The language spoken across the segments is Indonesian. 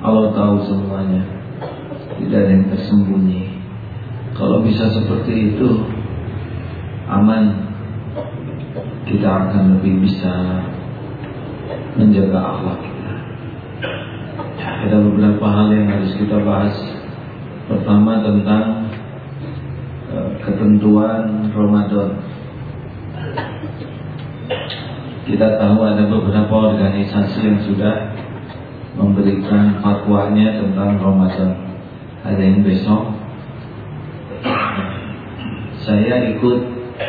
Allah tahu semuanya, tidak ada yang tersembunyi. Kalau bisa seperti itu, aman, kita akan lebih bisa menjaga akhlak kita. Ada beberapa hal yang harus kita bahas. Pertama tentang ketentuan Ramadan. Kita tahu ada beberapa organisasi yang sudah memberikan fatwanya tentang Ramadan. Ada yang besok. Saya ikut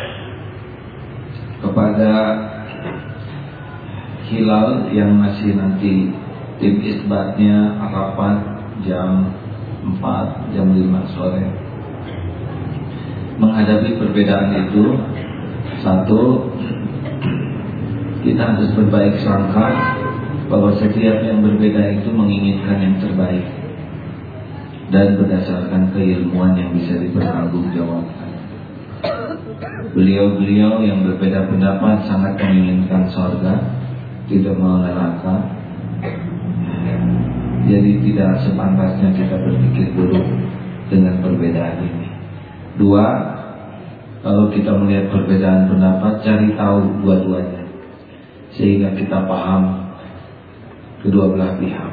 kepada hilal yang masih nanti tim isbatnya rapat jam 4, jam 5 sore. Menghadapi perbedaan itu, satu, kita harus berbaik sangka bahwa setiap yang berbeda itu menginginkan yang terbaik dan berdasarkan keilmuan yang bisa dipertanggungjawabkan. Beliau-beliau yang berbeda pendapat sangat menginginkan surga, tidak mau neraka. Jadi tidak sepantasnya kita berpikir buruk dengan perbedaan ini. Dua, kalau kita melihat perbedaan pendapat, cari tahu dua-duanya sehingga kita paham kedua belah pihak,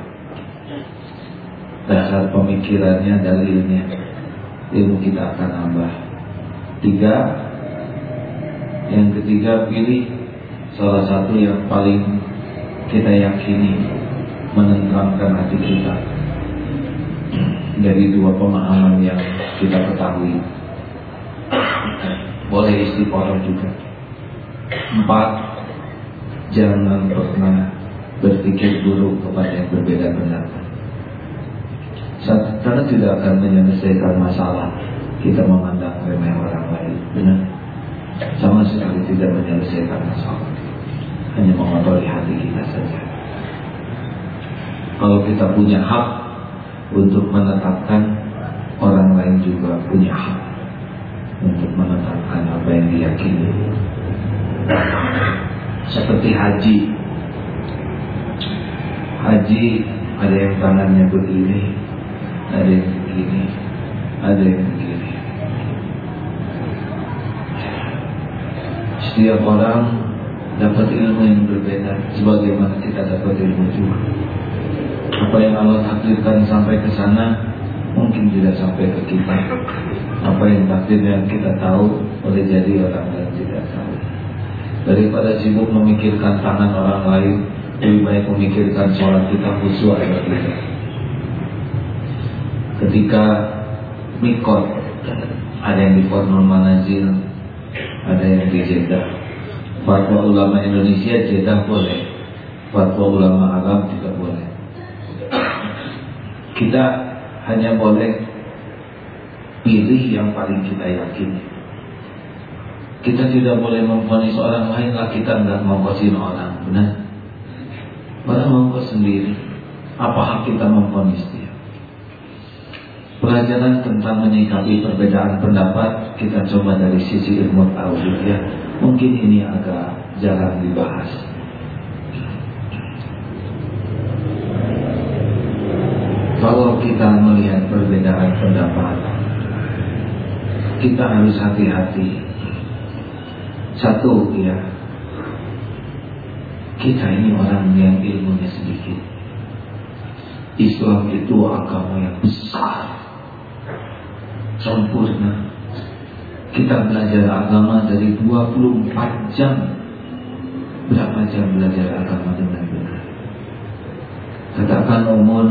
dasar pemikirannya, dalilnya, ilmu kita akan nambah. Tiga, yang ketiga, pilih salah satu yang paling kita yakini, menenangkan hati kita dari dua pemahaman yang kita ketahui. Boleh istiqoroh juga. Empat, jangan pernah berpikir buruk kepada yang berbeda pendapat, karena tidak akan menyelesaikan masalah. Kita memandang remeh orang lain, benar, sama sekali tidak menyelesaikan masalah, hanya mengotori hati kita saja. Kalau kita punya hak untuk menetapkan, orang lain juga punya hak untuk menetapkan apa yang diyakini. Seperti haji, ada yang tangannya begini, ada yang begini, ada yang begini. Setiap orang dapat ilmu yang berbeda, sebagaimana kita dapat ilmu juga. Apa yang Allah takdirkan sampai ke sana mungkin tidak sampai ke kita. Apa yang takdirnya kita tahu, boleh jadi orang lain tidak tahu. Daripada sibuk memikirkan tangan orang lain, lebih baik memikirkan sholat kita khusyuk atau tidak. Ketika mikot, ada yang di Fornul Manazil, ada yang di Jeddah. Fatwa ulama Indonesia Jeddah boleh, fatwa ulama Arab tidak boleh. Kita hanya boleh pilih yang paling kita yakini. Kita tidak boleh memvonis orang lain lah, kita enggak mengkosin orang, benar? Orang mengkos sendiri, apa hak kita memvonis dia? Pelajaran tentang menyikapi perbedaan pendapat kita coba dari sisi ilmu tauhid ya. Mungkin ini agak jarang dibahas. Kalau kita melihat perbedaan pendapat, kita harus hati-hati. Satu ya, kita ini orang yang ilmunya sedikit. Islam itu agama yang besar, sempurna. Kita belajar agama dari 24 jam. Berapa jam belajar agama dengan benar? Katakan umur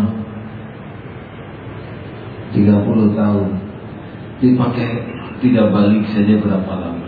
30 tahun, dipakai 3 balik saja berapa lama?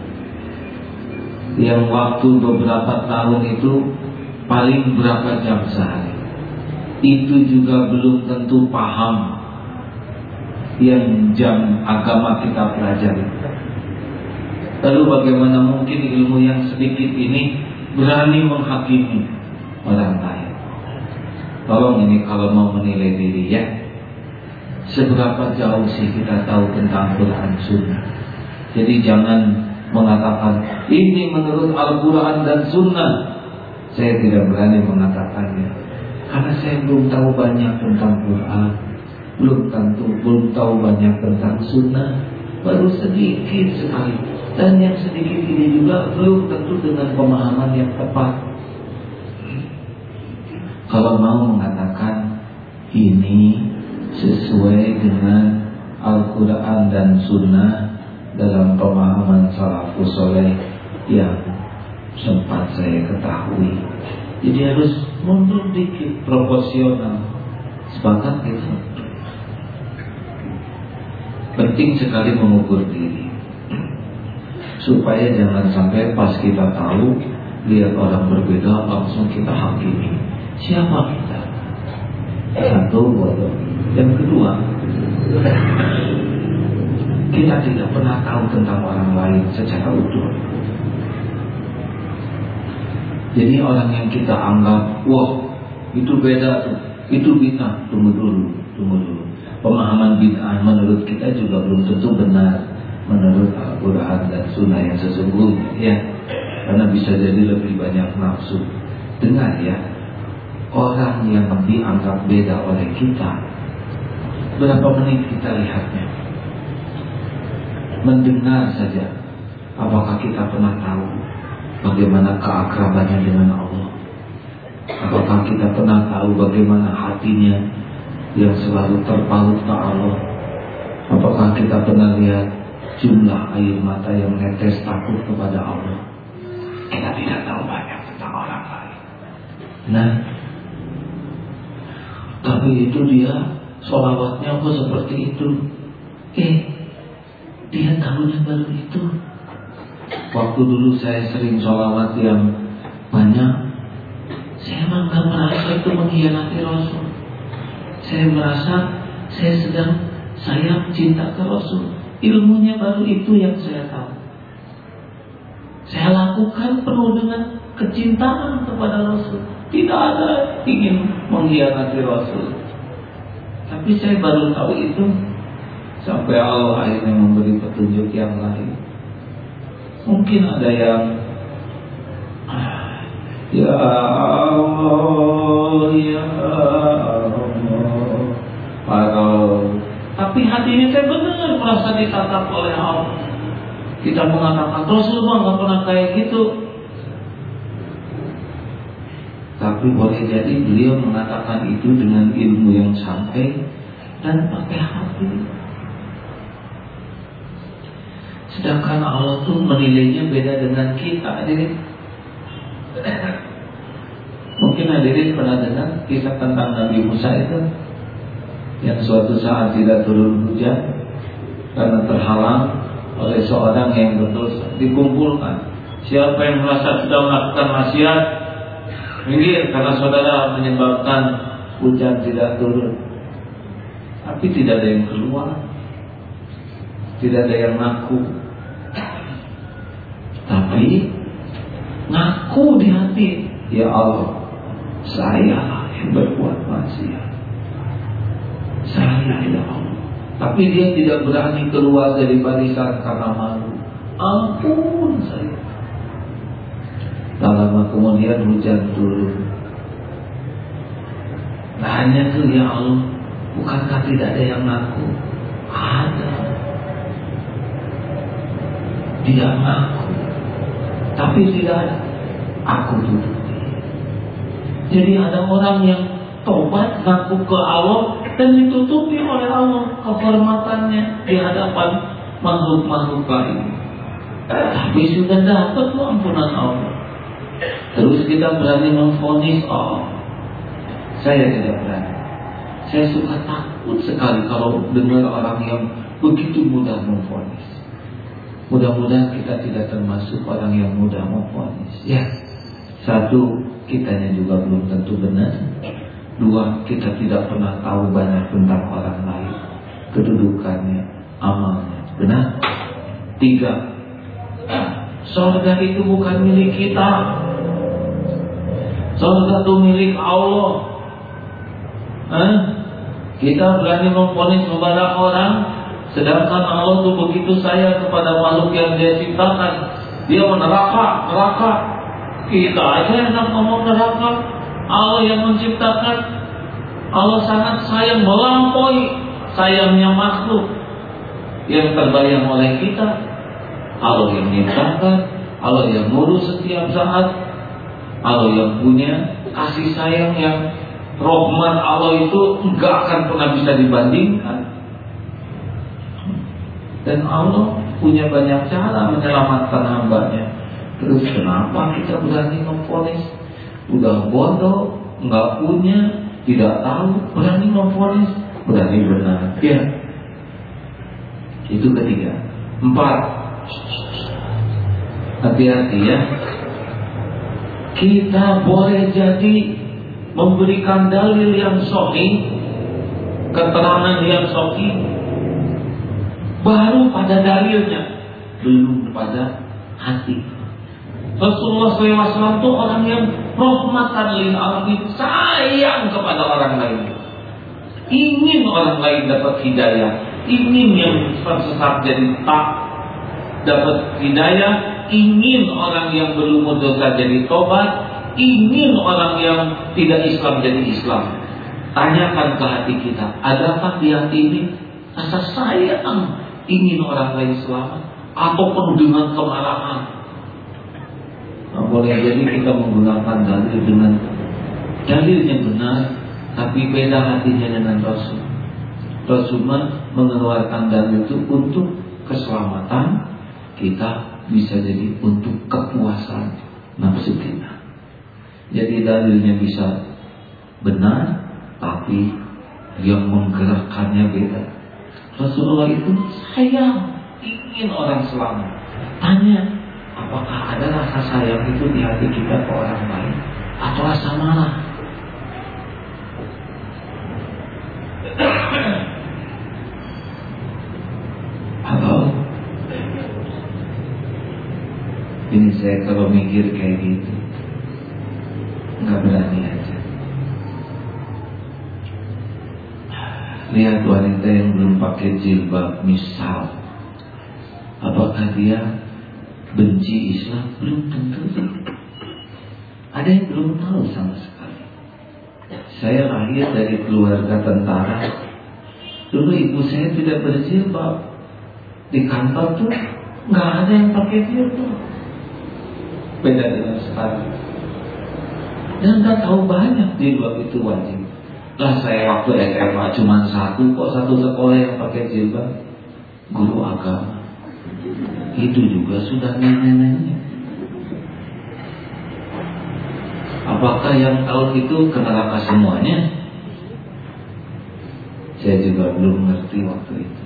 Yang waktu beberapa tahun itu paling berapa jam sehari? Itu juga belum tentu paham yang jam agama kita pelajari. Lalu bagaimana mungkin ilmu yang sedikit ini berani menghakimi orang lain? Tolong ini kalau mau menilai diri ya, seberapa jauh sih kita tahu tentang Quran Sunnah? Jadi jangan mengatakan ini menurut Al-Quran dan Sunnah. Saya tidak berani mengatakannya, Karena saya belum tahu banyak tentang Quran, belum tahu banyak tentang Sunnah, baru sedikit sekali. Dan yang sedikit ini juga belum tentu dengan pemahaman yang tepat. Kalau mau mengatakan ini sesuai dengan Al-Quran dan Sunnah dalam pemahaman salafus soleh yang sempat saya ketahui, jadi harus mundur dikit, proporsional. Sepakat gitu. Penting sekali mengukur diri, supaya jangan sampai pas kita tahu, lihat orang berbeda langsung kita hakimi. Siapa kita? Satu, bodoh. Yang kedua, kita tidak pernah tahu tentang orang lain secara utuh. Jadi orang yang kita anggap, wah itu beda tuh, itu bid'ah, tunggu dulu. Pemahaman bid'ah menurut kita juga belum tentu benar menurut Al-Quran dan Sunnah yang sesungguhnya, ya. Karena bisa jadi lebih banyak nafsu. Dengar ya, orang yang dianggap beda oleh kita, berapa menit kita lihatnya, mendengar saja. Apakah kita pernah tahu bagaimana keakrabannya dengan Allah? Apakah kita pernah tahu bagaimana hatinya yang selalu terpaut ke Allah? Apakah kita pernah lihat jumlah air mata yang netes takut kepada Allah? Kita tidak tahu banyak tentang orang lain. Nah, tapi itu dia sholawatnya kok seperti itu. Dia tahunya baru itu. Waktu dulu saya sering sholawat yang banyak, saya memang gak merasa itu mengkhianati Rasul. Saya merasa saya cinta ke Rasul. Ilmunya baru itu yang saya tahu. Saya lakukan penuh dengan kecintaan kepada Rasul. Tidak ada ingin mengkhianati Rasul. Tapi saya baru tahu itu sampai Allah akhirnya memberi petunjuk yang lain. Mungkin ada yang ya Allah, ya Allah, tapi hatinya saya benar merasa ditatap oleh Allah. Kita mengatakan Rasulullah nggak pernah kayak gitu, tapi boleh jadi beliau mengatakan itu dengan ilmu yang sampai dan pakai hati. Sedangkan Allah tuh menilainya beda dengan kita, hadirin. Mungkin hadirin pernah dengar kisah tentang Nabi Musa itu, yang suatu saat tidak turun hujan karena terhalang oleh seorang yang berdosa. Dikumpulkan, siapa yang merasa sudah melakukan maksiat, minggir, karena saudara menyebabkan hujan tidak turun. Tapi tidak ada yang keluar, tidak ada yang ngaku. Tapi ngaku di hati, ya Allah, saya yang berbuat maksiat, saya ya Allah. Tapi dia tidak berani keluar dari barisan karena malu. Ampun saya. Tak lama kemudian hujan turun. Hanya tuh, ya Allah, bukankah tidak ada yang ngaku? Ada. Dia ngaku, tapi tidak ada. Aku tutupi. Jadi ada orang yang tobat, ngaku ke Allah, dan ditutupi oleh Allah kehormatannya di hadapan makhluk-makhluk lain. Tapi sudah dapat ampunan Allah. Terus kita berani memvonis, oh, saya tidak berani. Saya suka takut sekali kalau dengar orang yang begitu mudah memvonis. Mudah-mudahan kita tidak termasuk orang yang mudah memvonis. Ya, satu, kitanya juga belum tentu benar. Dua, kita tidak pernah tahu banyak tentang orang lain, kedudukannya, amalnya. Benar? Tiga, surga itu bukan milik kita. Surga itu milik Allah. Kita berani memvonis kepada orang, sedangkan Allah itu begitu sayang kepada makhluk yang Dia ciptakan. Dia neraka. Kita aja yang ngomong neraka. Allah yang menciptakan. Allah sangat sayang, melampaui sayangnya makhluk yang terbayang oleh kita. Allah yang menciptakan, Allah yang ngurus setiap saat, Allah yang punya kasih sayang yang rahmat Allah itu enggak akan pernah bisa dibandingkan. Dan Allah punya banyak cara menyelamatkan hambanya. Terus kenapa kita berani memvonis? Udah bodoh, enggak punya, tidak tahu, berani memvonis, berani benar. Ya. Itu ketiga. 4. Hati-hati ya. Kita boleh jadi memberikan dalil yang sahih, keterangan yang sahih, baru pada dalilnya, belum pada hati. Rasulullah SAW itu orang yang rahmatan lil alamin, sayang kepada orang lain, ingin orang lain dapat hidayah, ingin yang tersesat jadi tak dapat hidayah, ingin orang yang berlumur dosa jadi tobat, ingin orang yang tidak Islam jadi Islam. Tanyakan ke hati kita, adakah di hati ini rasa sayang ingin orang lain selamat, ataupun dengan kemarahan? Nah, boleh jadi kita menggunakan dalil dengan dalilnya benar, tapi beda hatinya dengan Rasul. Rasul mengeluarkan dalil itu untuk keselamatan kita, bisa jadi untuk kepuasan nafsu kita. Jadi dalilnya bisa benar, tapi yang menggerakkannya beda. Rasulullah itu sayang, ingin orang selamat. Tanya, apakah ada rasa sayang itu di hati kita ke orang lain, atau rasa marah? Atau ini saya kalau mikir kayak gitu nggak berani aja. Lihat wanita yang belum pakai jilbab, misal, apakah dia benci Islam? Belum tentu. Ada yang belum tahu sama sekali. Saya lahir dari keluarga tentara. Dulu ibu saya tidak berjilbab. Di kantor tuh nggak ada yang pakai jilbab. Beda dengan sekarang. Dan nggak tahu banyak jilbab itu wajib. Lah saya waktu SMA cuma satu sekolah yang pakai jilbab, guru agama. Itu juga sudah nenek-neneknya. Apakah yang tahun itu ke neraka semuanya? Saya juga belum ngerti waktu itu.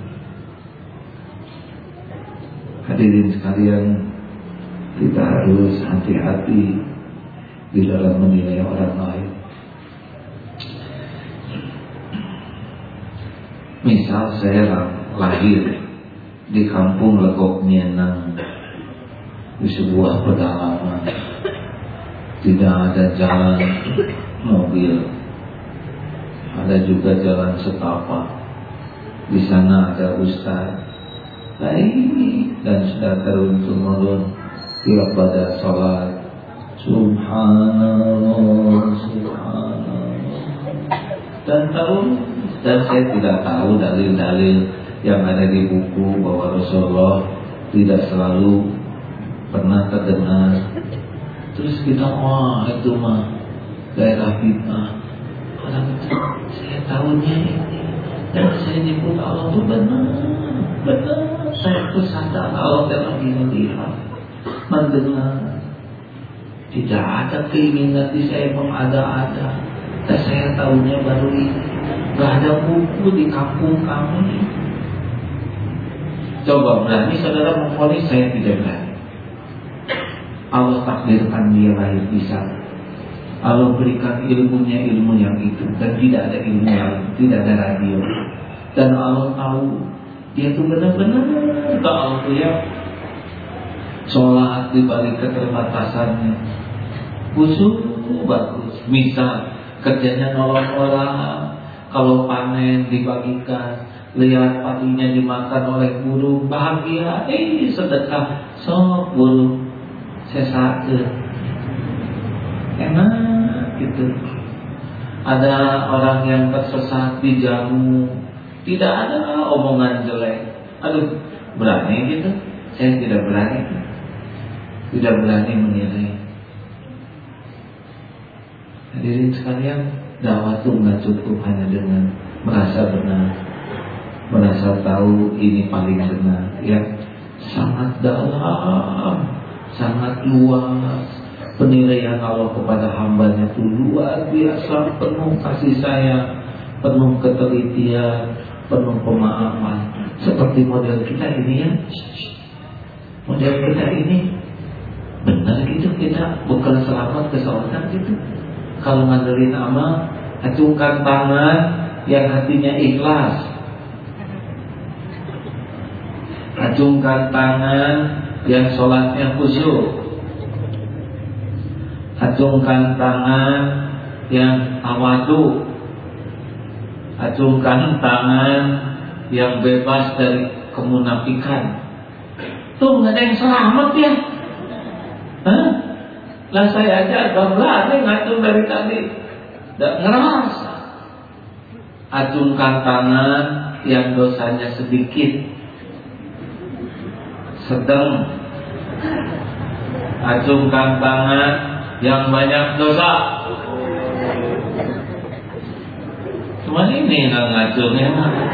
Hadirin sekalian, kita harus hati-hati di dalam menilai orang lain. Misal saya lahir di kampung Legok Mienang, di sebuah pedalaman, tidak ada jalan mobil, ada juga jalan setapak. Di sana ada ustaz baik dan sudah turun-temurun tiap pada sholat, subhanallah, subhanallah, dan saya tidak tahu dalil-dalil yang ada di buku bahwa Rasulullah tidak selalu pernah terdengar. Terus kita, wah itu mah daerah bid'ah. Orang itu saya tahunya ini, dan saya nyebut Allah itu benar. Saya pun sadar Allah telah melihat, mendengar. Tidak ada keinginan di saya mengada-ada. Dan saya tahunya baru ini. Gak ada buku di kampung kami. Coba berani saudara memvonis, saya tidak berani. Allah takdirkan dia lahir di sana. Allah berikan ilmunya ilmu yang itu, dan tidak ada ilmu lain, tidak ada radio. Dan Allah tahu dia itu benar-benar tahu ya. Sholat di balik keterbatasannya, khusus bagus. Misal kerjanya nolong orang, kalau panen dibagikan, lihat padinya dimakan oleh burung, bahagia, sedekah, sok burung, saya sakit, enak gitu. ada orang yang tersesat di jamu, tidak ada omongan jelek. Aduh, berani gitu? Saya tidak berani. Tidak berani menilai. Hadirin sekalian, dakwah itu nggak cukup hanya dengan merasa benar, merasa tahu ini paling benar. Ya, sangat dalam, sangat luas. Penilaian Allah kepada hambanya itu luar biasa, penuh kasih sayang, penuh ketelitian, penuh pemahaman. Seperti model kita ini ya. Model kita ini benar gitu, kita bukan selamat ke sorga gitu. Kalau ngandelin amal, acungkan tangan yang hatinya ikhlas. Acungkan tangan yang sholatnya khusyuk. Acungkan tangan yang tawadu. Acungkan tangan yang bebas dari kemunafikan. Tuh nggak ada yang selamat ya? Hah? Lah saya aja agak berani ngacung dari tadi. Nggak ngerasa. Acungkan tangan yang dosanya sedikit, sedang. Acungkan tangan yang banyak dosa. Cuma ini nggak ngacungnya.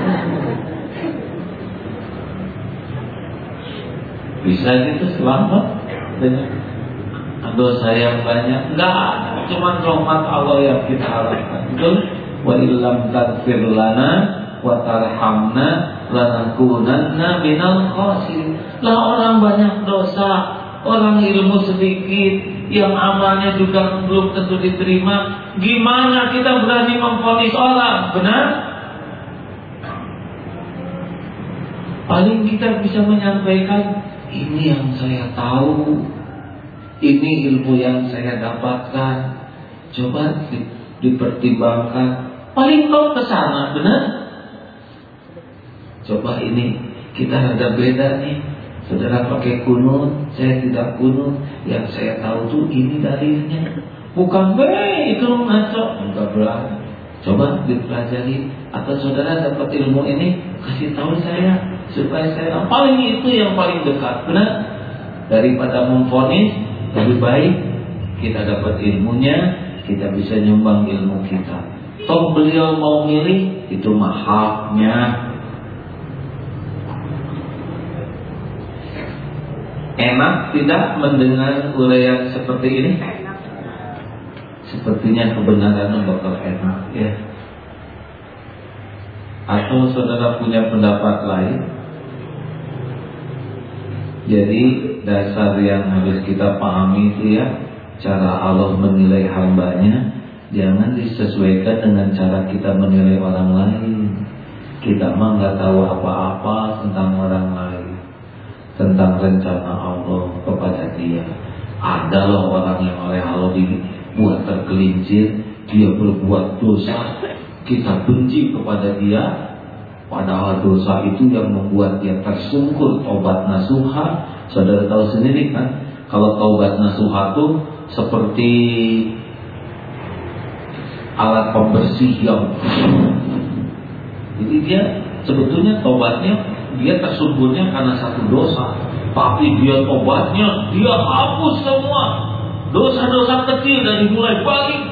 Bisa gitu selamat dengan dosa yang banyak? Enggak ada. Cuma rahmat Allah yang kita harapkan. Betul? Wa illam taghfir lana wa tarhamna lanakunanna minal khasirin. Lah orang banyak dosa, orang ilmu sedikit, yang amalnya juga belum tentu diterima. Gimana kita berani memvonis orang? Benar? Paling kita bisa menyampaikan, ini yang saya tahu, ini ilmu yang saya dapatkan. Coba dipertimbangkan. Paling kau kesana, benar? Coba ini kita ada beda nih. Saudara pakai kunut, saya tidak kunut. Yang saya tahu tuh ini dalilnya. Bukan itu ngaco. Enggak berani. Coba dipelajari. Atau saudara dapat ilmu ini, kasih tahu saya supaya saya paling itu yang paling dekat. Benar? Daripada memvonis, lebih baik kita dapat ilmunya, kita bisa nyumbang ilmu kita. Toh beliau mau milih, itu mah haknya. Enak tidak mendengar uraian seperti ini? Sepertinya kebenaran bakal enak ya. Atau saudara punya pendapat lain? Jadi dasar yang harus kita pahami itu ya, cara Allah menilai hambanya jangan disesuaikan dengan cara kita menilai orang lain. Kita mah nggak tahu apa-apa tentang orang lain, tentang rencana Allah kepada dia. Ada loh orang yang oleh Allah dibuat tergelincir, dia berbuat dosa, kita benci kepada dia, padahal dosa itu yang membuat dia tersungkur. Taubat nasuha, saudara tahu sendiri kan, kalau taubat nasuha itu seperti alat pembersih yang, jadi dia sebetulnya taubatnya, dia tersungkurnya karena satu dosa, tapi dia tobatnya, dia hapus semua dosa-dosa kecil dari mulai balik.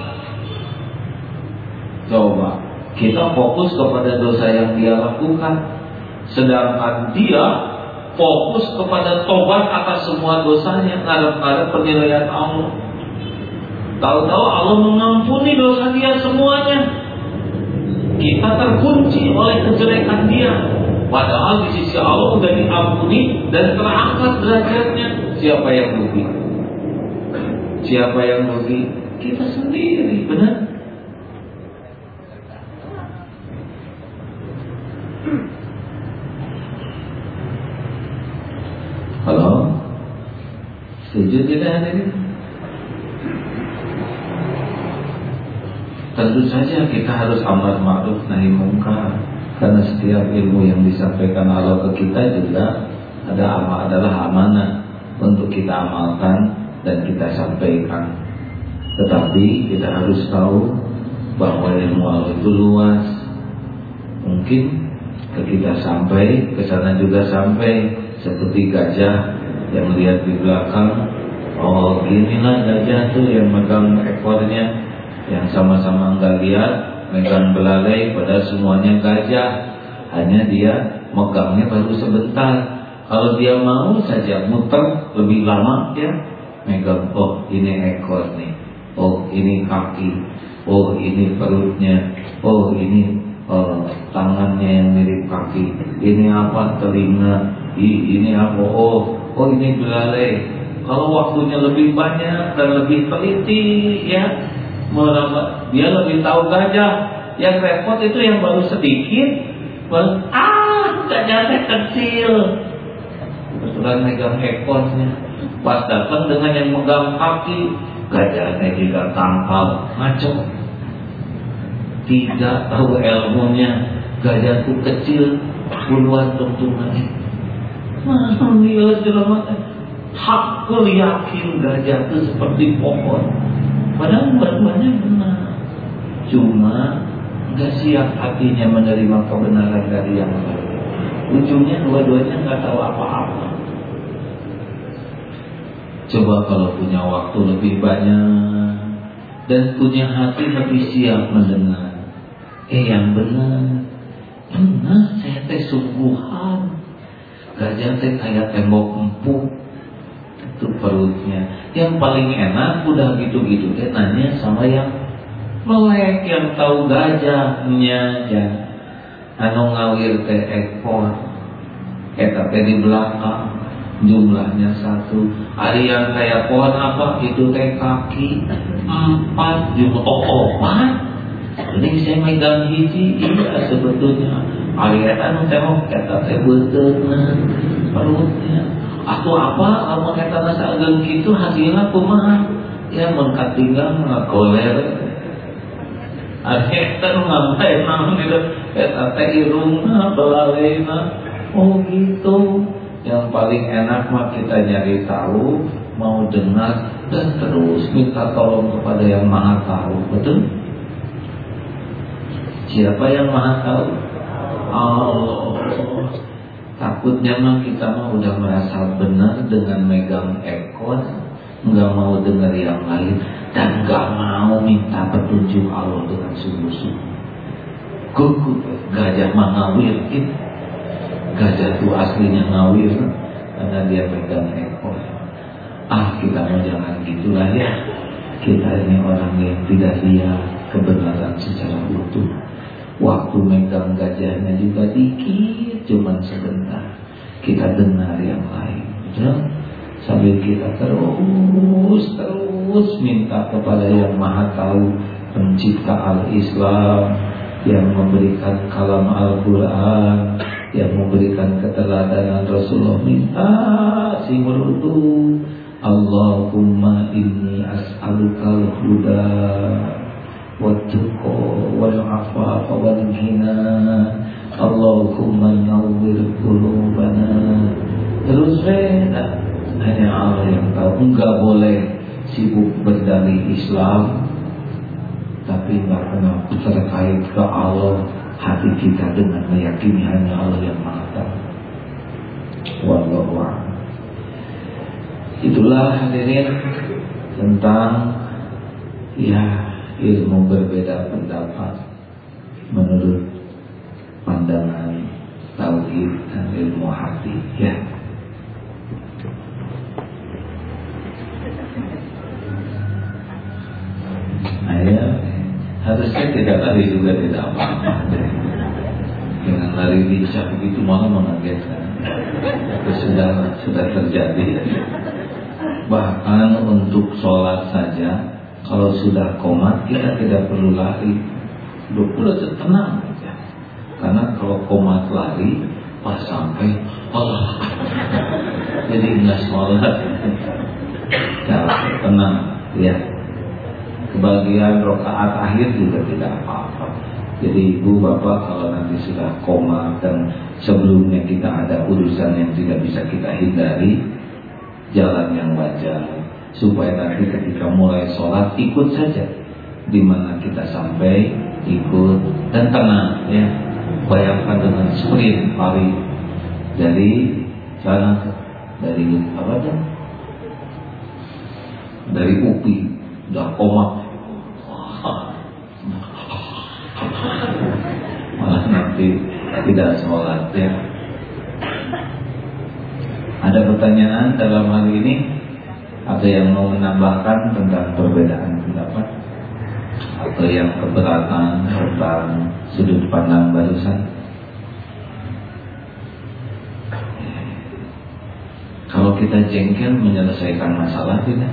Coba kita fokus kepada dosa yang dia lakukan, sedangkan dia fokus kepada tobat atas semua dosanya, ngarep-ngarep penilaian Allah. Tahu-tahu Allah mengampuni dosa dia semuanya. Kita terkunci oleh kejelekan dia, padahal di sisi Allah sudah diampuni dan terangkat derajatnya. Siapa yang rugi? Siapa yang rugi? Kita sendiri, benar? Halo? Setuju tidak hadirin? Tentu saja kita harus amar ma'ruf nahi mungkar, karena setiap ilmu yang disampaikan Allah ke kita juga adalah amanah untuk kita amalkan dan kita sampaikan. Tetapi kita harus tahu bahwa ilmu Allah itu luas. Mungkin ketika sampai ke sana juga sampai seperti gajah yang lihat di belakang, oh inilah gajah tuh yang megang ekornya, yang sama-sama enggak lihat megang belalai, padahal semuanya gajah, hanya dia megangnya baru sebentar. Kalau dia mau saja muter lebih lama, dia megang, oh ini ekor nih, oh ini kaki, oh ini perutnya, oh ini tangannya yang mirip kaki, ini apa telinga, ini apa, oh ini belalai. Kalau waktunya lebih banyak dan lebih teliti, ya dia lebih tahu gajah. Yang repot itu yang baru sedikit, gajahnya kecil, kebetulan megang ekornya. Pas datang dengan yang megang kaki, gajahnya juga tangkal, ngaco, tidak tahu ilmunya. Gajahku kecil, puluhan tuntungannya. Alhamdulillah selamat. Hakku yakin gajah itu seperti pohon, padahal dua-duanya benar, cuma nggak siap hatinya menerima kebenaran dari yang lain. Ujungnya dua-duanya nggak tahu apa-apa. Coba kalau punya waktu lebih banyak dan punya hati lebih siap mendengar, yang benar saya teh sungguhan. Gajah teh kayak tembok empuk, itu perutnya. Yang paling enak udah gitu-gitu teh nanya sama yang melek, yang tahu gajahnya aja. Anu ngawir teh ekor, eta teh di belakang jumlahnya 1. Ari yang kayak pohon apa itu teh kaki 4 jumlah. Jadi saya megang hiji, iya sebetulnya. Ari eta nu teh eta teh beuteuna perutnya. Atuh apa lamun eta saegeun kitu hasilna kumaha? Ya mun katinggal ngagoler. Ari eta nu ngapain naon itu? Eta teh irungna belalena. Oh gitu. Yang paling enak mah kita nyari tahu, mau dengar dan terus minta tolong kepada yang Maha Tahu. Betul? Siapa yang Maha Tahu? Allah. Takutnya mah kita mah udah merasa benar dengan megang ekor, nggak mau dengar yang lain dan nggak mau minta petunjuk Allah dengan sungguh-sungguh. Gugup gajah mah ngawir gitu. Gajah itu aslinya ngawir karena dia megang ekor. Kita mau jangan gitulah ya. Kita ini orang yang tidak lihat kebenaran secara utuh. Waktu megang gajahnya juga dikit, cuman sebentar. Kita dengar yang lain, betul? Sambil kita terus minta kepada yang Maha Tahu, pencipta al-Islam, yang memberikan kalam Al-Quran, yang memberikan keteladanan Rasulullah. Minta si merutu, Allahumma inni as'alukal huda wat-tuqa wal-'afafa wal-ghina, Allahumma nawwir qulubana. Terus hanya Allah yang tahu. Enggak boleh sibuk berdalih Islam tapi enggak pernah terkait ke Allah hati kita dengan meyakini hanya Allah yang Maha Tahu. Wallahu a'lam. Itulah hadirin tentang ilmu berbeda pendapat menurut pandangan tauhid dan ilmu hati, ya. Harusnya tidak lari juga, tidak apa-apa. Dengan lari lincah begitu malah mengagetkan. Itu sudah terjadi. Bahkan untuk sholat saja, kalau sudah qomat kita tidak perlu lari, udah tenang aja. Karena kalau qomat lari, pas sampai Allah, jadi nggak sholat. Tenang, ya. Kebagian rakaat akhir juga tidak apa-apa. Jadi ibu bapak kalau nanti sudah qomat dan sebelumnya kita ada urusan yang tidak bisa kita hindari, jalan yang wajar supaya nanti ketika mulai sholat ikut saja. di mana kita sampai ikut dan tenang ya. Bayangkan dengan sprint lari dari sana, dari apa tuh? Dari UPI udah komat, malah nanti tidak sholat ya. Ada pertanyaan dalam hal ini? Ada yang mau menambahkan tentang perbedaan pendapat atau yang keberatan tentang sudut pandang barusan? Kalau kita jengkel menyelesaikan masalah tidak?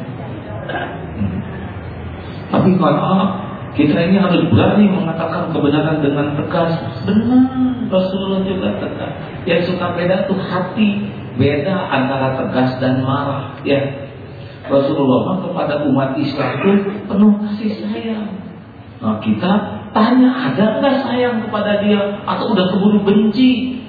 Tapi kalau kita ini harus berani mengatakan kebenaran dengan tegas. Benar, Rasulullah juga tegas. Yang suka beda tuh hati, beda antara tegas dan marah ya. Rasulullah kepada umat Islam itu penuh kasih sayang. Nah kita tanya, ada nggak sayang kepada dia atau udah keburu benci?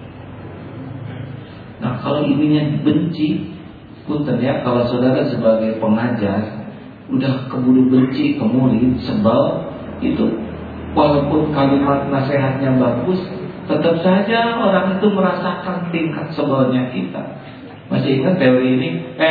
Nah kalau ininya benci, punten ya, kalau saudara sebagai pengajar udah keburu benci ke murid, sebab itu walaupun kalimat nasihatnya bagus, tetap saja orang itu merasakan tingkat sebelnya kita. Masih ingat teori ini?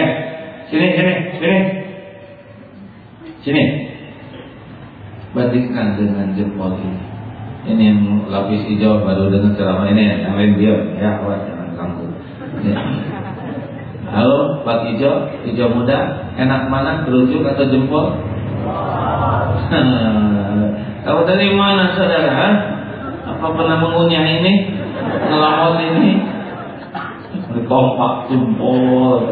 Sini. Bandingkan dengan jempol ini. Ini yang lapis hijau baru dengan ceramah ini, yang lain diam ya, awas jangan ganggu. Ya. Halo, Pak hijau muda, enak mana, kerucut atau jempol? Kamu dari mana saudara? Apa pernah mengunyah ini, ngelawat ini? Kompak jempol.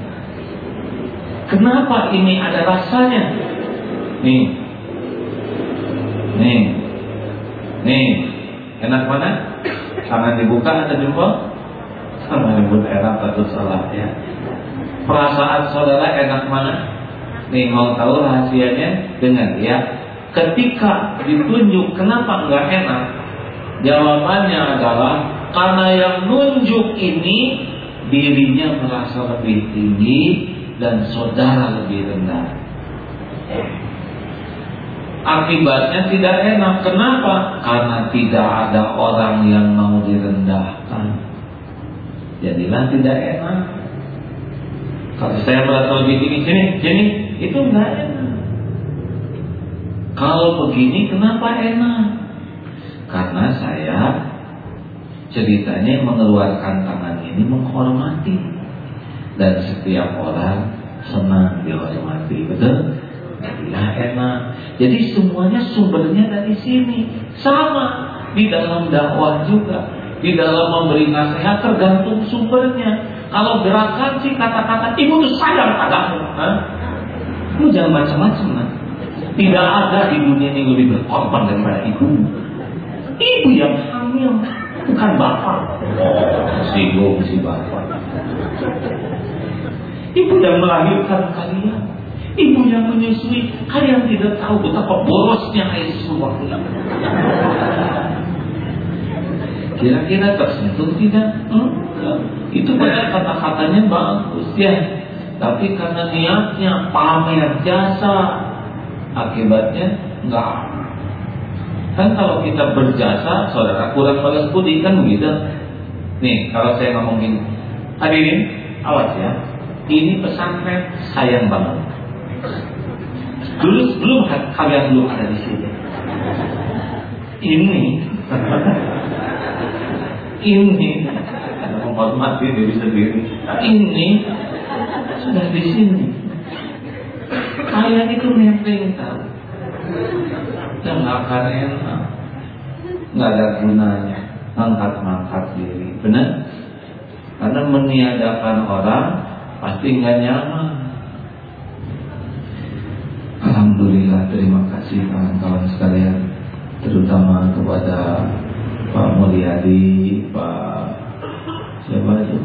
Kenapa ini ada rasanya? Nih, enak mana? Tangan dibuka atau jempol? Tangan dibuka, enak atau salah ya. Perasaan saudara enak mana? Nih mau tahu rahasianya? Dengar ya. Ketika ditunjuk kenapa enggak enak? Jawabannya adalah karena yang nunjuk ini dirinya merasa lebih tinggi dan saudara lebih rendah. Akibatnya tidak enak. Kenapa? Karena tidak ada orang yang mau direndahkan. Jadilah tidak enak. Kalau saya merasa lebih tinggi sini, itu enggak enak. Kalau begini kenapa enak? Karena saya ceritanya mengeluarkan tangan ini menghormati, dan setiap orang senang dihormati, betul? Jadilah enak. Jadi semuanya sumbernya dari sini. Sama di dalam dakwah juga, di dalam memberi nasihat tergantung sumbernya. Kalau gerakan sih kata-kata ibu tuh sayang padamu, lu jangan macam-macam lah. Tidak ada di dunia ini lebih berkorban daripada ibu. Ibu yang hamil, bukan bapak. Singgung si bapak. Ibu yang melahirkan kalian, ibu yang menyusui. Kalian tidak tahu betapa borosnya air susu. Kira-kira tersentuh tidak? Itu pada kata-katanya bagus ya. Tapi karena niatnya pamer jasa, akibatnya enggak. Kan kalau kita berjasa, saudara kurang balas budi kan begitu. Nih kalau saya ngomong gini, hadirin awas ya, ini pesantren sayang banget. Dulu sebelum kalian belum ada di sini. Ini menghormati diri sendiri. Ini sudah di sini. Kalian itu nempel tahu. Dan nggak akan enak, nggak ada gunanya angkat-angkat diri, benar? Karena meniadakan orang pasti nggak nyaman. Alhamdulillah, terima kasih kawan-kawan sekalian, terutama kepada Pak Mulyadi, Pak siapa itu?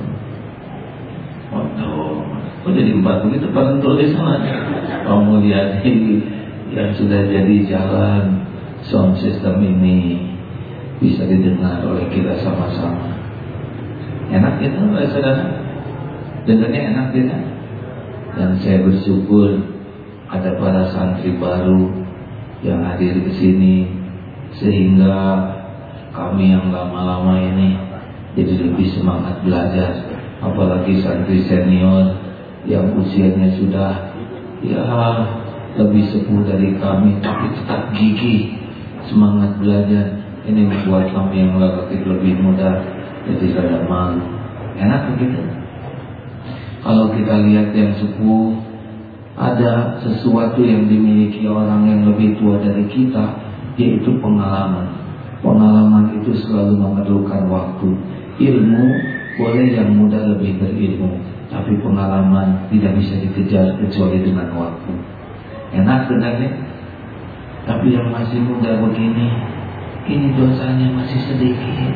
Oh jadi 4 begitu Pak tulis sana. Pak Mulyadi yang sudah jadi jalan sound system ini bisa didengar oleh kita sama-sama. Enak gitu saudara? Dengarnya enak tidak? Dan saya bersyukur ada para santri baru yang hadir ke sini, sehingga kami yang lama-lama ini jadi lebih semangat belajar. Apalagi santri senior yang usianya sudah ya lebih sepuh dari kami, tapi tetap gigih semangat belajar. Ini membuat kami yang relatif lebih muda jadi rada malu. Enak begitu. Kalau kita lihat yang sepuh, ada sesuatu yang dimiliki orang yang lebih tua dari kita, yaitu pengalaman. Pengalaman itu selalu memerlukan waktu. Ilmu boleh yang muda lebih berilmu, tapi pengalaman tidak bisa dikejar kecuali dengan waktu. Enak dengarnya. Tapi yang masih muda begini, ini dosanya masih sedikit.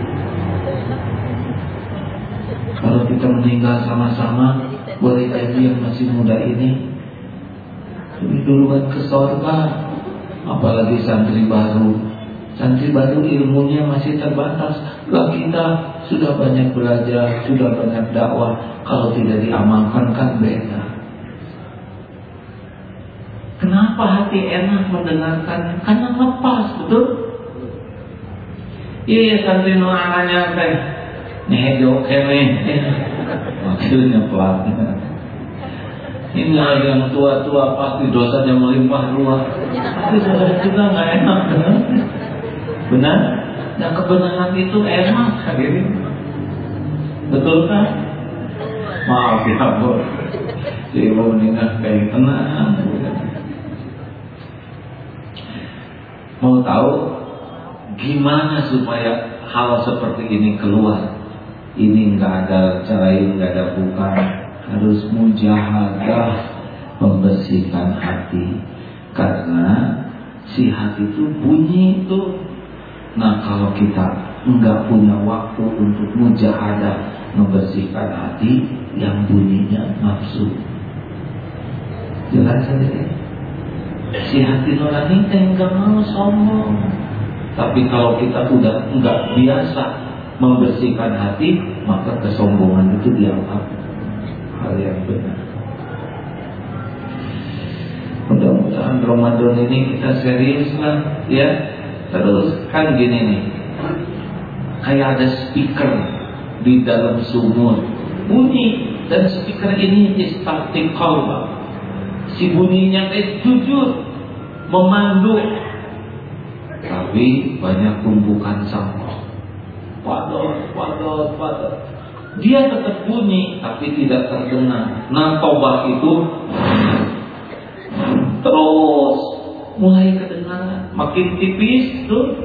Kalau kita meninggal sama-sama, boleh jadi yang masih muda ini lebih duluan ke surga. Apalagi santri baru. Santri baru ilmunya masih terbatas. Lah kita sudah banyak belajar, sudah banyak dakwah. Kalau tidak diamalkan kan beda. Kenapa hati enak mendengarkannya? Karena lepas, betul? Iya, santri nuangannya teh ngejo kene. Maksudnya pelatnya. Ini yang tua-tua pasti dosanya melimpah ruah. Tapi saudara juga nggak enak, benar? Benar? Yang kebenaran itu enak, hadirin. Betul kan? Maaf ya, Bu. Jadi mau meninggal kayak tenang. Mau tahu gimana supaya hal seperti ini keluar? Ini nggak ada cara, nggak ada bukan. Harus mujahadah membersihkan hati. Karena si hati itu bunyi itu. Nah kalau kita nggak punya waktu untuk mujahadah membersihkan hati, yang bunyinya nafsu. Jelas saja. Si hati nurani nggak mau sombong. Tapi kalau kita udah nggak biasa membersihkan hati, maka kesombongan itu dianggap hal yang benar. Mudah-mudahan Ramadan ini kita serius lah, ya. Terus kan gini nih, kayak ada speaker di dalam sumur bunyi, dan speaker ini istartik qalba. Si bunyinya jujur memandu, tapi banyak tumpukan sampah. Padot. Dia tetap bunyi, tapi tidak terdengar. Nah, tobat itu terus mulai kedengaran, makin tipis tuh.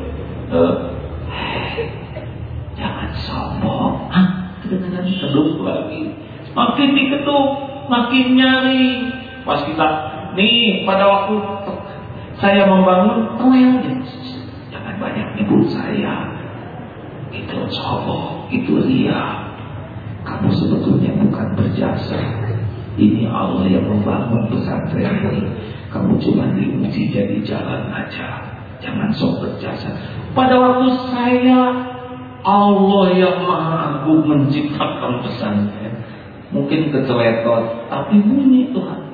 Jangan sombong. Kedengaran kedup lagi, makin diketuk, makin nyaring. Pas kita nih pada waktu saya membangun, jangan banyak nyebut saya. Itu sombong, itu ria. Kamu sebetulnya bukan berjasa. Ini Allah yang membangun pesantren ini. Kamu cuma diuji jadi jalan aja. Jangan sok berjasa. Pada waktu saya, Allah yang Maha Agung menciptakan pesantren. Mungkin keceletot, tapi bunyi Tuhan.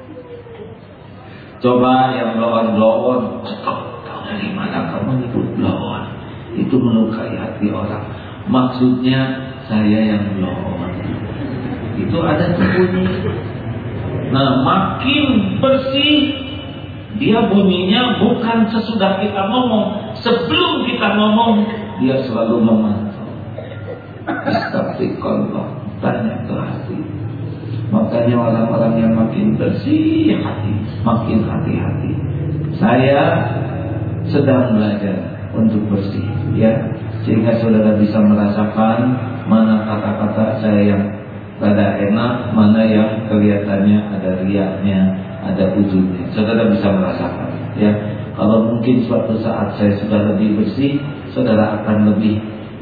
Coba yang bloon-bloon, tahu dari mana kamu nyebut bloon? Itu melukai hati orang. Maksudnya saya yang bloon. Itu ada bunyi. Nah, makin bersih dia bunyinya bukan sesudah kita ngomong. Sebelum kita ngomong, dia selalu memantau. Istighfar, tanya ke hati. Makanya orang-orang yang makin bersih hati, makin hati-hati. Saya sedang belajar untuk bersih, ya, sehingga saudara bisa merasakan mana kata-kata saya yang rada enak, mana yang kelihatannya ada riaknya, ada ujungnya. Saudara bisa merasakan, ya. Kalau mungkin suatu saat saya sudah lebih bersih, saudara akan lebih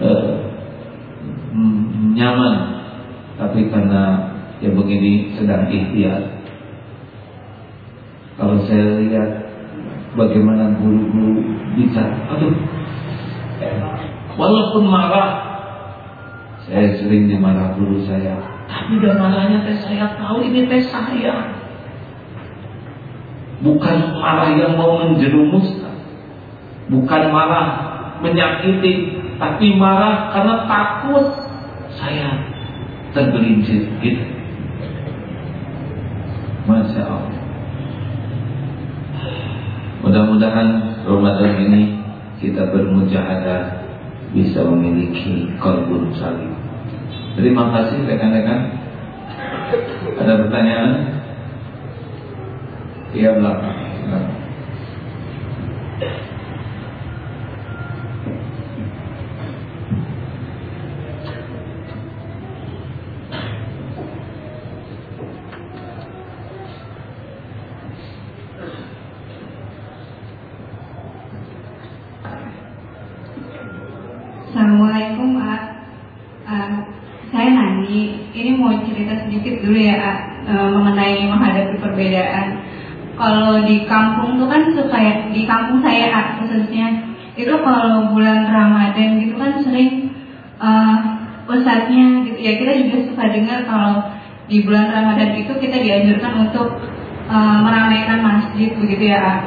nyaman. Tapi karena ya begini sedang ikhtiar. Kalau saya lihat bagaimana guru-guru bicara, walaupun marah, saya sering dimarah guru saya, tapi dan marahnya saya tahu ini saya. bukan marah yang mau menjerumuskan, bukan marah menyakiti, tapi marah karena takut saya tergelincir gitu. Masya Allah. Mudah-mudahan Ramadan ini kita bermujahadah bisa memiliki qalbun salim. Terima kasih rekan-rekan. Ada pertanyaan? Iya, belakang. Assalamualaikum, Pak. Saya Nani. Ini mau cerita sedikit dulu ya, mengenai menghadapi perbedaan. Kalau di kampung tuh kan di kampung saya khususnya itu kalau bulan Ramadan gitu kan sering ustadznya gitu ya, kita juga suka dengar kalau di bulan Ramadan itu kita dianjurkan untuk meramaikan masjid begitu ya.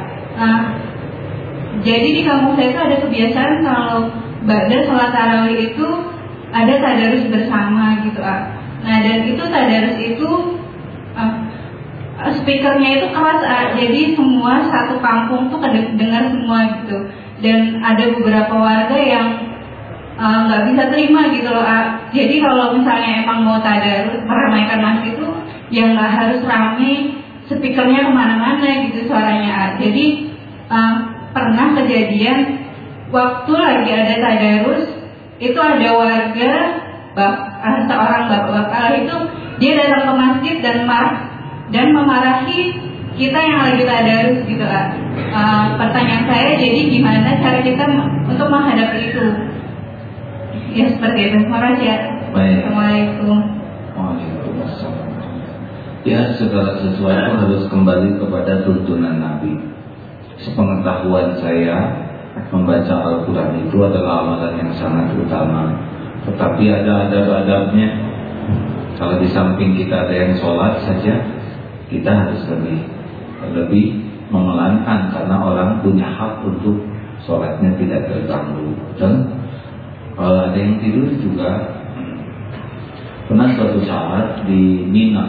Jadi di kampung saya itu ada kebiasaan kalau ba'da sholat tarawih itu ada tadarus bersama gitu. Nah, dan itu tadarus itu speakernya itu keras, jadi semua satu kampung tuh dengar semua gitu. Dan ada beberapa warga yang nggak bisa terima gitu loh. Jadi kalau misalnya emang mau tadarus meramaikan masjid itu yang nggak harus rame, speakernya kemana-mana gitu suaranya. Jadi pernah kejadian waktu lagi ada tadarus itu ada warga seorang bapak-bapak itu dia datang ke masjid dan memarahi kita yang lagi tadarus gitu. Pertanyaan saya, jadi gimana cara kita untuk menghadapi itu? Ya seperti itu. Terima kasih ya. Baik. Assalamualaikum. Waalaikumsalam. Ya, segala sesuatu harus kembali kepada tuntunan Nabi. Sepengetahuan saya, membaca Al-Quran itu adalah amalan yang sangat utama. Tetapi ada adab-adabnya. Kalau di samping kita ada yang sholat saja, kita harus lebih memelankan, karena orang punya hak untuk sholatnya tidak terganggu. Dan kalau ada yang tidur juga. Pernah suatu saat di Mina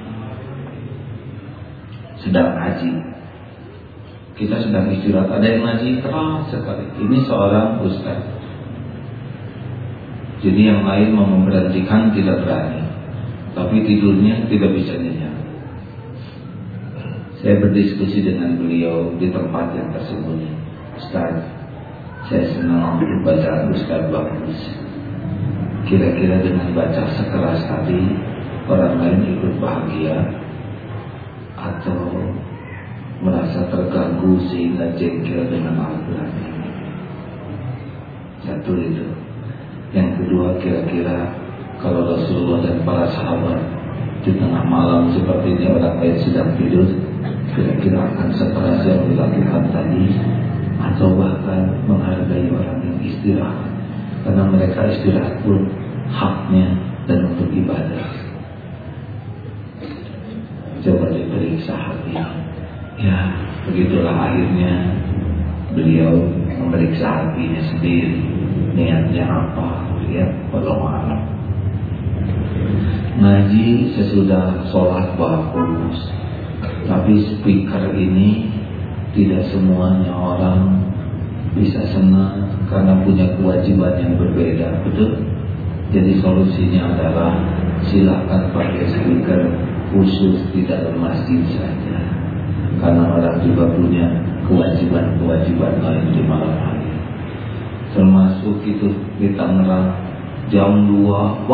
sedang haji, kita sedang istirahat, ada yang ngaji keras sekali. Ini seorang ustaz. Jadi yang lain mau memberhentikan tidak berani, tapi tidurnya tidak bisa nyenyak. Saya berdiskusi dengan beliau di tempat yang tersembunyi. Ustaz, saya senang baca Ustaz bagus. Kira-kira dengan baca sekeras tadi orang lain ikut bahagia atau merasa terganggu sehingga jengkel dengan Al-Quran ini? Satu itu. Yang kedua, kira-kira kalau Rasulullah dan para sahabat di tengah malam seperti ini orang lain sedang tidur, kira-kira akan sekeras yang dilakukan tadi, atau bahkan menghargai orang yang istirahat, karena mereka istirahat pun haknya dan untuk ibadah. Coba diperiksa hatinya. Ya, begitulah akhirnya beliau memeriksa hatinya sendiri, niatnya apa, ya, wallahu a'lam. Ngaji sesudah sholat bagus, tapi speaker ini tidak semuanya orang bisa senang karena punya kewajiban yang berbeda, betul? Jadi solusinya adalah silakan pakai speaker khusus di dalam masjid saja, karena orang juga punya kewajiban-kewajiban lain di malam hari. Termasuk itu di Tangerang jam 2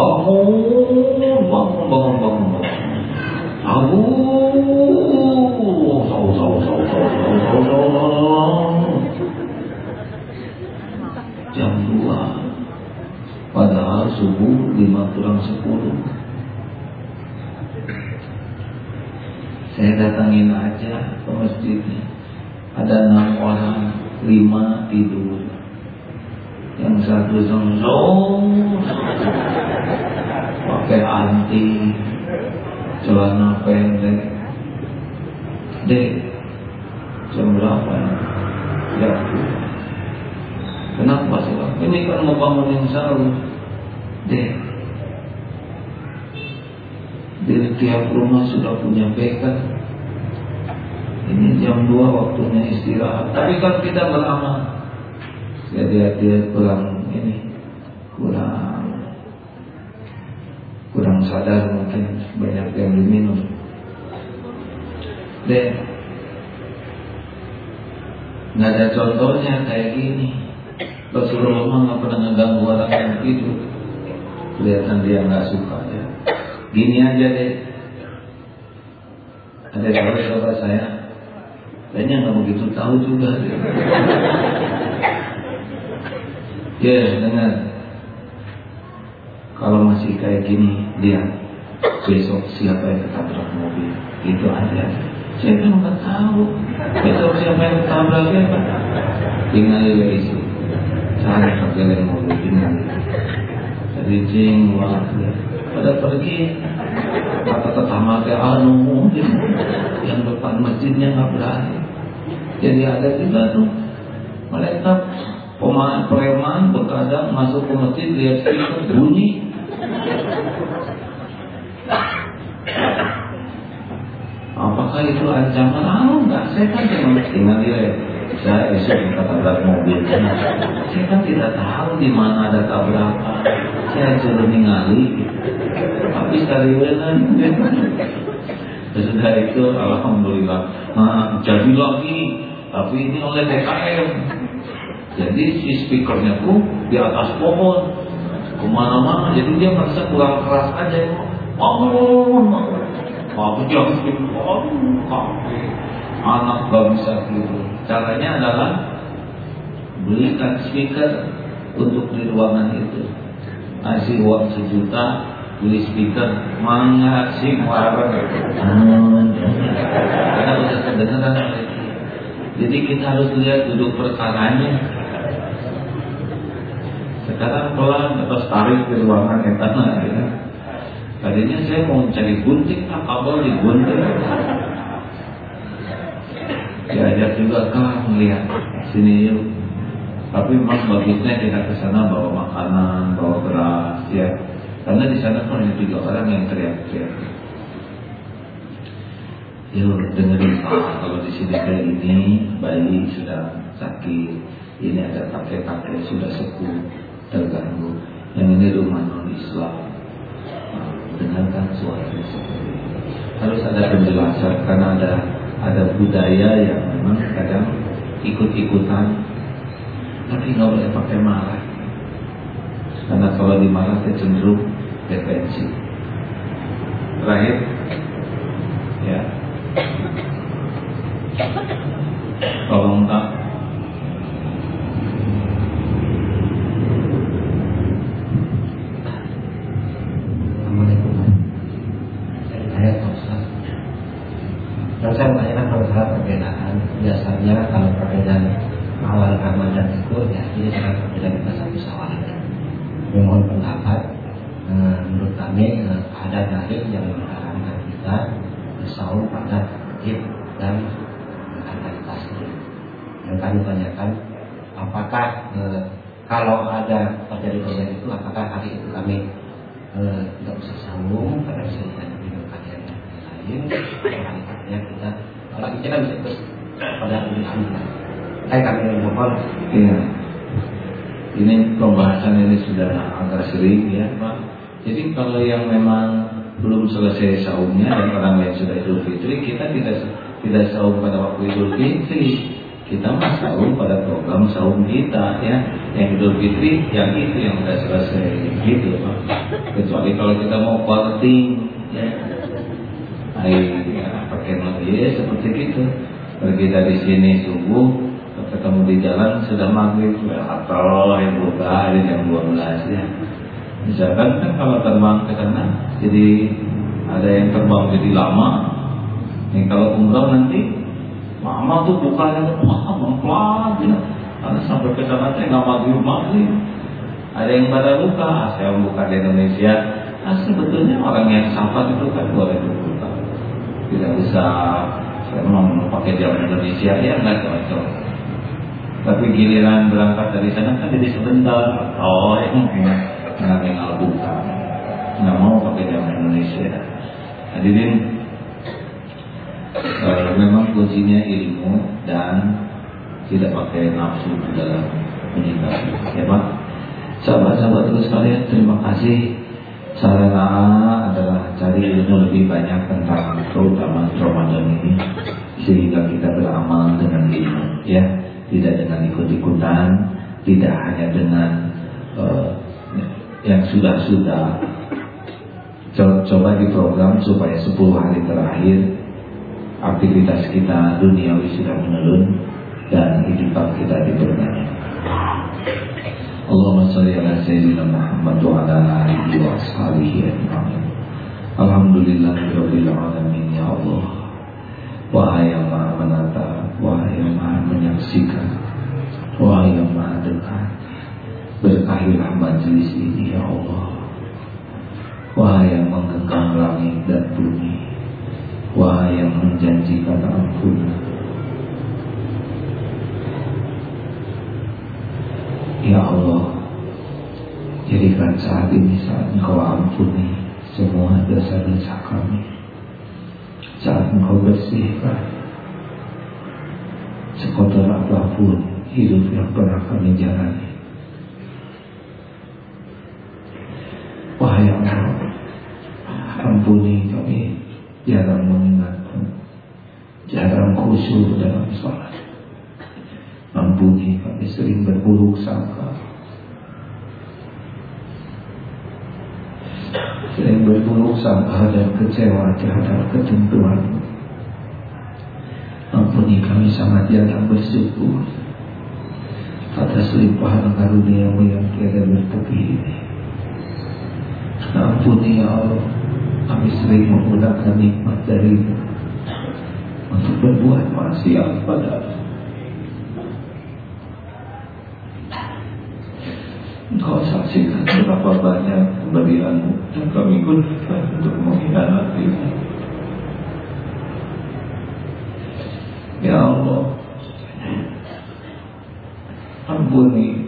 bangun. Jam 2 padahal subuh 5:50. Saya datangin aja ke masjidnya, ada 6 orang, 5 tidur, yang satu zonzong pakai anting, celana pendek. Dek, Jam berapa? Ya. Kenapa sih Pak? Ini kan mau bangunin sahur. Deh. Di tiap rumah sudah punya bekan. Ini jam 2 waktunya istirahat. Tapi kan kita beramal. Jadi dia kurang sadar, mungkin banyak yang diminum. Deh. Nggak ada contohnya kayak gini. Rasulullah nggak pernah ngeganggu orang yang tidur. Kelihatan dia nggak suka ya. Gini aja deh. Ada saudara saya, kayaknya nggak begitu tahu juga. Ya dengar. Kalau masih kayak gini, lihat besok siapa yang ketabrak mobil. Itu aja. Saya kan nggak tahu. Besok siapa yang ketabrak ya Pak? Tinggal isu. Cari perjalanan mobil tinggal. Jadi jing waktu pada pergi. Kata tetangga ke yang depan masjidnya nggak berani. Jadi ada juga tuh mereka preman berkadang masuk ke masjid, lihat speaker bunyi. Apakah itu ancaman? Enggak, saya kan cuma tinggal dia. Saya esok ketabrak mobil. Saya kan tidak tahu di mana ada tabrakan. Saya suruh ningali. Tapi sekali benar. Sesudah itu alhamdulillah. Jadi lagi. Tapi ini oleh DKM. Jadi si speakernya tuh di atas pohon. Kemana-mana. Jadi dia merasa kurang keras aja. Aku jangan speaker. Anak gak bisa tidur. Caranya adalah belikan speaker untuk di ruangan itu. Kasih uang 1 juta, beli speaker, mana sih warna? Karena udah kedengeran lagi. Jadi kita harus lihat duduk perkaranya. Sekarang pelan terus tarik di ruangan yang tanah. Ya. Tadinya saya mau cari gunting, kabel digunting. Diajak juga kan melihat sini yuk. Tapi memang bagusnya kita ke sana bawa makanan, bawa beras ya. Karena di sana kan hanya 3 orang yang teriak-teriak. Yuk dengerin Pak, kalau di sini kayak ini bayi sudah sakit, ini ada kakek-kakek sudah sepuh terganggu. Yang ini rumah non-Islam. Dengarkan suara seperti ini. Harus ada penjelasan karena ada budaya yang memang kadang ikut-ikutan, tapi nggak boleh pakai marah, karena kalau dimarah cenderung defensif. Terakhir, ya, tolong tak. Saya menanyakan masalah perbedaan. Biasanya kalau perbedaan awal Ramadan itu ya ini sangat berbeda kita satu sawal. Mohon pendapat. Menurut kami ada dalil yang mengharuskan kita bersahur pada Id dan hari Tasrik. Yang kami tanyakan, apakah kalau ada terjadi itu, apakah hari itu kami tidak bisa sahur karena bisa minum kajian yang lain? Yang kita kalau kita kan bisa terus pada hari ini. Kami mohon. Iya. Ini pembahasan ini sudah agak sering ya Pak. Jadi kalau yang memang belum selesai saumnya dan orang lain sudah Idul Fitri, kita tidak saum pada waktu Idul Fitri. Kita mah saum pada program saum kita ya. Yang Idul Fitri yang itu yang sudah selesai gitu Pak. Kecuali kalau kita mau parting ya. Pakai lagi seperti itu. Pergi dari sini subuh, ketemu di jalan sudah maghrib, atau yang buka di jam 12 ya. Misalkan kan kalau terbang ke sana, jadi ada yang terbang jadi lama. Nih kalau umroh nanti, mama tuh bukanya pelan ya. Karena sampai ke sana saya nggak maghrib. Ada yang pada buka, saya buka di Indonesia. Sebetulnya orang yang safar itu kan boleh berbuka. Tidak usah Memang pakai jam Indonesia ya nggak cocok. Tapi giliran berangkat dari sana kan jadi sebentar. Oh, nggak tinggal buka. Nggak mau pakai jam Indonesia. Hadirin, memang kuncinya ilmu dan tidak pakai nafsu dalam menyikapi. Ya Pak, sahabat-sahabat terus kalian, terima kasih. Saran adalah cari ilmu lebih banyak tentang terutama Ramadan ini, sehingga kita beramal dengan ilmu, ya, tidak dengan ikut-ikutan, tidak hanya dengan yang sudah-sudah. Coba diprogram supaya 10 hari terakhir aktivitas kita duniawi sudah menurun dan itikaf kita diperbanyak. Allahumma shalli ala sayyidina Muhammad wa ala alihi wa ashabihi ajma'in. Alhamdulillahirabbil alamin ya Allah. Wahai yang Maha menata, wahai yang Maha menyaksikan, wahai yang Maha dekat, berkahilah majelis ini ya Allah. Wahai yang menggenggam langit dan bumi, wahai yang menjanjikan ampunan, ya Allah, jadikan saat ini saat Engkau ampuni semua dosa-dosa kami, saat Engkau bersihkan sekotor apapun hidup yang pernah kami jalani. Wahai Allah, ampuni kami jarang mengingatmu, jarang khusyuk dalam sholat. Ampuni kami sering berburuk sangka, sering berburuk sangka dan kecewa terhadap ketentuan. Ampuni kami sangat jarang bersyukur atas limpahan karunia-Mu yang tiada bertepi ini. Ampuni ya Allah, kami sering menggunakan nikmat dari-Mu untuk berbuat maksiat pada-Mu. Engkau saksikan berapa banyak pemberian-Mu yang kami gunakan untuk mengkhianati-Mu. Ya Allah, ampuni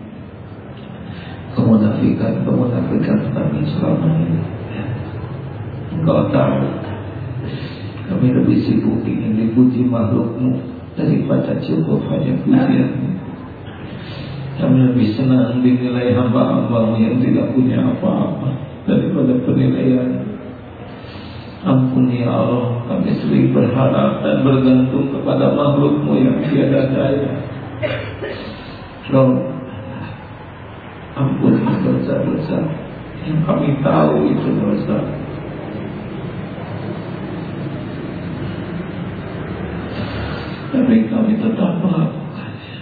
kemunafikan kami selama ini. Engkau tahu kami lebih sibuk ingin dipuji makhluk-Mu daripada cukup hanya pujian-Mu. Kami lebih senang dinilai hamba-hamba-Mu yang tidak punya apa-apa daripada penilaian. Ampuni ya Allah, kami sering berharap dan bergantung kepada makhluk-Mu yang tiada daya. Rob, ampuni dosa-dosa yang kami tahu itu dosa. Tapi kami tetap melakukannya.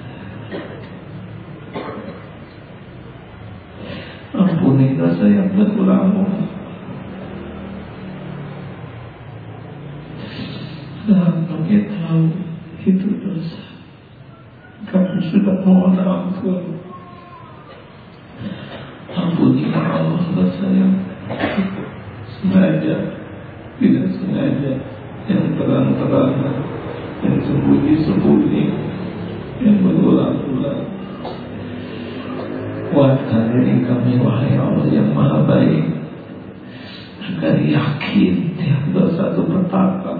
Ampuni dosa yang berulang-ulang. Dan kami tahu itu dosa. Kami sudah mohon ampun. Ampuni ya Allah dosa yang sengaja, tidak sengaja, yang terang-terangan, yang sembunyi-sembunyi, yang berulang-ulang. Kuatkan diri kami wahai Allah yang Maha Baik, agar yakin tiap dosa itu petaka.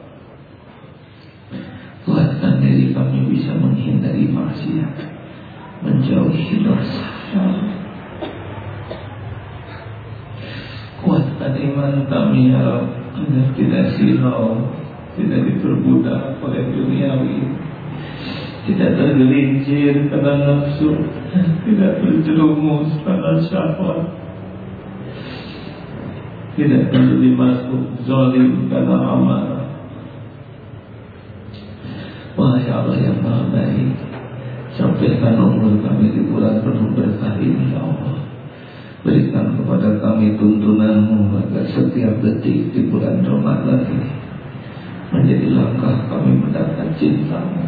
Kuatkan diri kami bisa menghindari maksiat, menjauhi dosa. Kuatkan iman kami ya Allah, agar tidak silau, tidak diperbudak oleh duniawi, tidak tergelincir karena nafsu, tidak terjerumus karena syahwat, tidak menjadi masuk zalim karena amarah. Wahai Allah yang Maha Baik, sampaikan umur kami di bulan penuh berkah ini ya Allah. Berikan kepada kami tuntunan-Mu agar setiap detik di bulan Ramadan ini menjadi langkah kami mendapat cinta-Mu.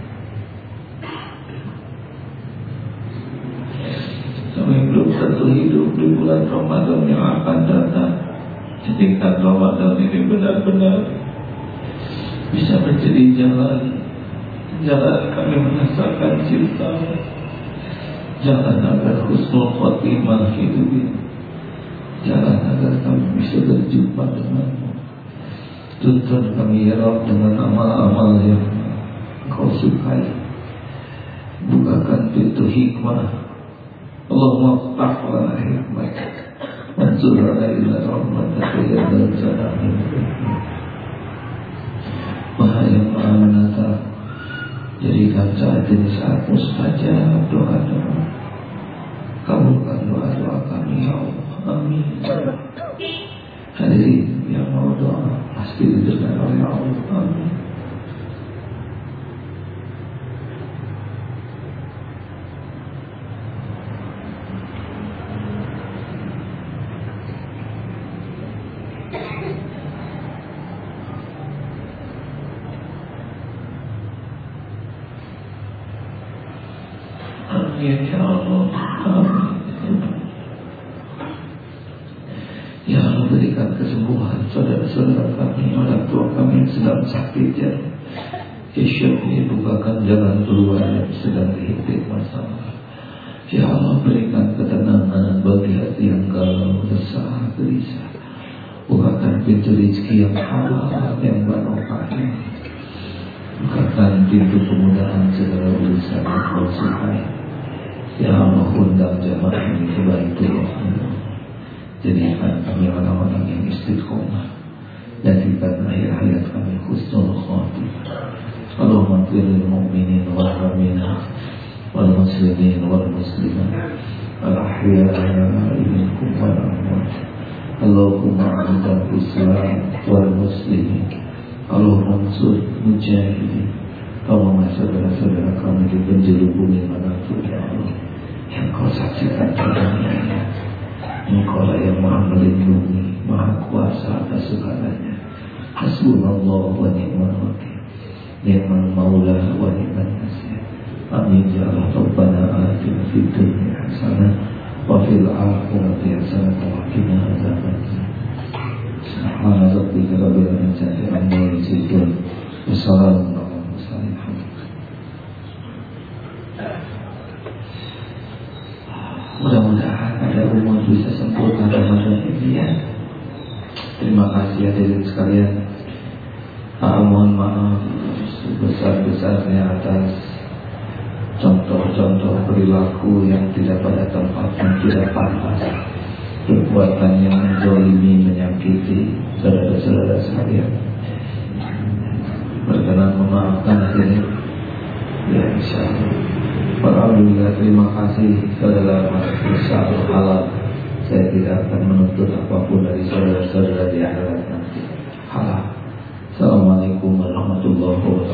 Kami belum tentu hidup di bulan Ramadan yang akan datang. Jadikan Ramadan ini benar-benar bisa menjadi jalan kami merasakan cinta, jalan agar husnul khotimah hidup ini, jalan agar kami bisa berjumpa denganmu. Tuntun kami ya Rabb dengan amal-amal yang Kau sukai. Bukakan pintu hikmah. Allahumma ftah lana hikmah wansurna ila rahmatika ya dzal jalali wal ikram. Maha yang Maha Menata, jadikan saat ini saat mustajab doa-doa. Kabulkan doa-doa kami ya Allah. Amin. Hadirin yang mau doa pasti didengar oleh Allah. Amin. Amin ya Allah. Amin. Ya Allah, berikan kesembuhan saudara-saudara kami, orang tua kami yang sedang sakit ya. Isyafi, bukakan jalan keluar yang sedang dihimpit masalah. Ya Allah, berikan ketenangan bagi hati yang galau, resah, gelisah. Bukakan pintu rezeki yang halal, yang barokah. Bukakan pintu kemudahan segala urusan yang Kau sukai. Ya Allah, undang jamaah ini ke Baitullah. Jadikan kami orang-orang yang istiqomah, jadikan akhir hayat kami husnul khotimah. Allahumma ighfir lil mu'minin wal mu'minat wal muslimin wal muslimat al ahya'i minhum wal amwat. Allahumma a'idal Islam wal muslimin. Allahumma ansur mujahidin. Allahumma saudara-saudara kami di penjuru bumi manapun ya Allah, yang Kau saksikan jalannya. Engkau lah yang Maha melindungi, Maha kuasa atas segalanya. Hasbunallah wa ni'mal wakil, ni'mal maula wa ni'mal nasir. Amin ya Allah. Rabbana atina fid dunya hasanah wa fil akhirati hasanah wa qina adzabannar. Subhana rabbika rabbil izzati amma yasifun. Wassalamu ala mursalin. Mudah-mudahan ada umur bisa sempurna Ramadan ini ya. Terima kasih hadirin sekalian. Mohon maaf sebesar-besarnya atas contoh-contoh perilaku yang tidak pada tempatnya, tidak pantas, perbuatan yang menzalimi, menyakiti saudara-saudara sekalian. Berkenan memaafkan hadirin ya, insyaallah. Alhamdulillah, terima kasih saudara besar halal. Saya tidak akan menuntut apapun dari saudara-saudara di akhirat nanti. Halal. Assalamualaikum warahmatullahi wabarakatuh.